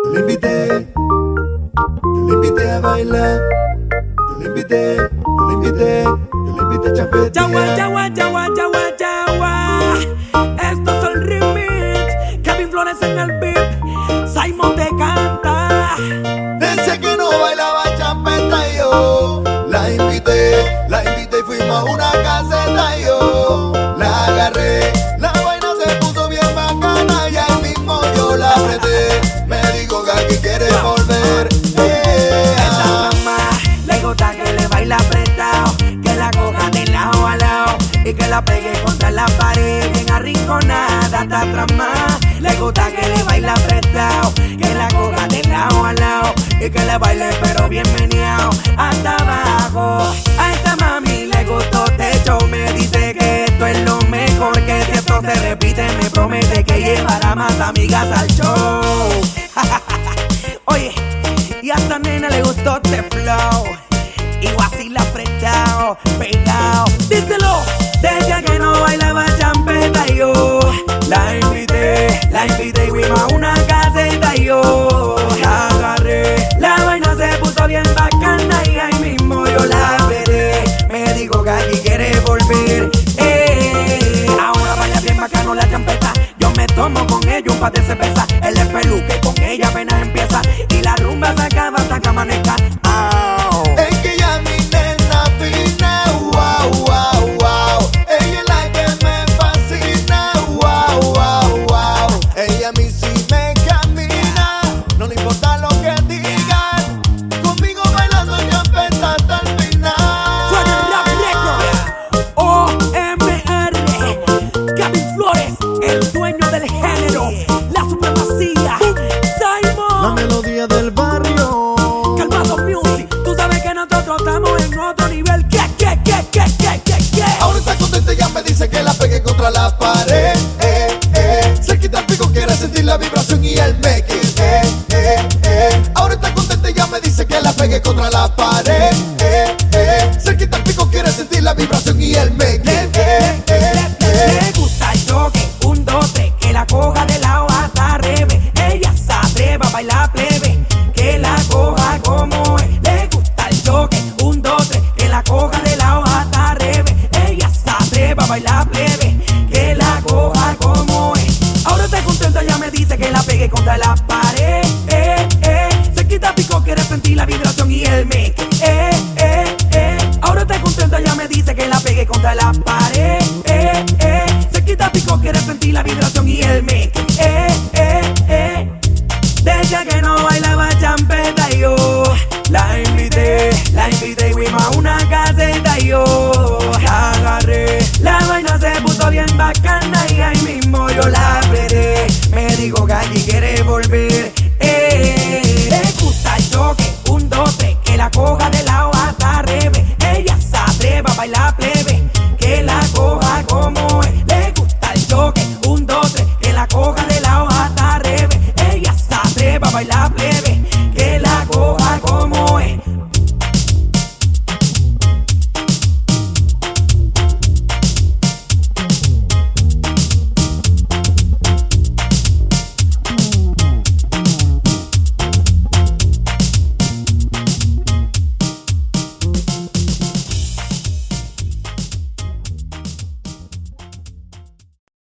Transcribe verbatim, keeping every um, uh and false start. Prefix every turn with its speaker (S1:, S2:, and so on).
S1: Yo le invité, yo le invité a bailar. Yo le invité, yo le invité, yo le invité a chapetear.
S2: Yawa, yawa, yawa, yawa, yawa. Esto es el remix. Kevin Flores en el beat. Simon te canta.
S1: Decía que no bailaba champeta y yo la invité, la invité y fuimos a una caseta y yo la agarré. La vaina se puso bien bacana y ahí mismo yo la apreté. Me dijo que aquí quiere volver. Eh,
S2: Esta
S1: ah.
S2: mamá le gusta que le baila apretado, que la coja de lado a lado y que la pegue contra la pared bien arrinconada hasta atrás más. Le gusta que le baila apretado, que la coja de lado a lado y que le baile pero bien meneado hasta abajo. A esta mami le gustó techo, me dice que esto es lo mejor, que si esto se repite me promete que llevará más amigas al show. Oye, y a esta nena le gustó este flow y vacila apretado, pegado. Díselo, decía que no bailaba champeta y yo la invité, la invité y fuimos a una caseta y yo la agarré. La vaina se puso bien bacana y ahí mismo yo la veré. Me dijo que aquí quiere volver. Eh, ahora vaya bien bacano la champeta. Yo me tomo con ella un par de cerveza. El espeluque con ella apenas empieza y la rumba se acaba hasta que amanezca. Oh.
S1: Es que ella es mi nena fina, wow, wow, wow. Ella es la que me fascina, wow, wow, wow. Ella a mí sí me camina, no le importa lo que digan. Conmigo bailando champeta hasta el final.
S2: Suena el Rap Record, O M R, Kevin Flores, el dueño del género, la supremacía,
S1: La
S2: Simon,
S1: melodía del barrio.
S2: Calmado Music. Tú sabes que nosotros estamos en otro nivel. ¿Qué, qué, qué, qué, qué, qué, qué?
S1: Ahora está contenta, ya me dice que la pegue contra la pared. Eh, eh. Cerquita el pico, quiere sentir la vibración y el make it. Eh, eh, eh. Ahora está contenta, ya me dice que la pegue contra la pared. Eh, eh. Cerquita el pico, quiere sentir la vibración y el make it.
S2: Le,
S1: Eh,
S2: le,
S1: eh,
S2: le,
S1: eh.
S2: le gusta el toque, un, dos, tres, que la coja de lado hasta revés. Ella se atreva a bailar plebe, que la coja como es. Le gusta el toque, un, dos, tres, que la coja de lado hasta revés. Ella se atreva a bailar plebe, que la coja como es. Ahora está contenta, ya me dice que la pegue contra la pared. Eh, eh. Se quita pico, quiere sentir la vibración y el make. Eh, eh, eh. Ahora está contenta, ya me dice que la pegue contra la pared. Eh, eh. Se quita pico, quiere sentir la vibración y el make. Eh, eh, eh. Decía que no bailaba champeta y yo la invité, la invité y fuimos a una caseta y yo la agarré. La vaina se puso bien bacana y ahí mismo yo la veré. Me dijo que aquí quiere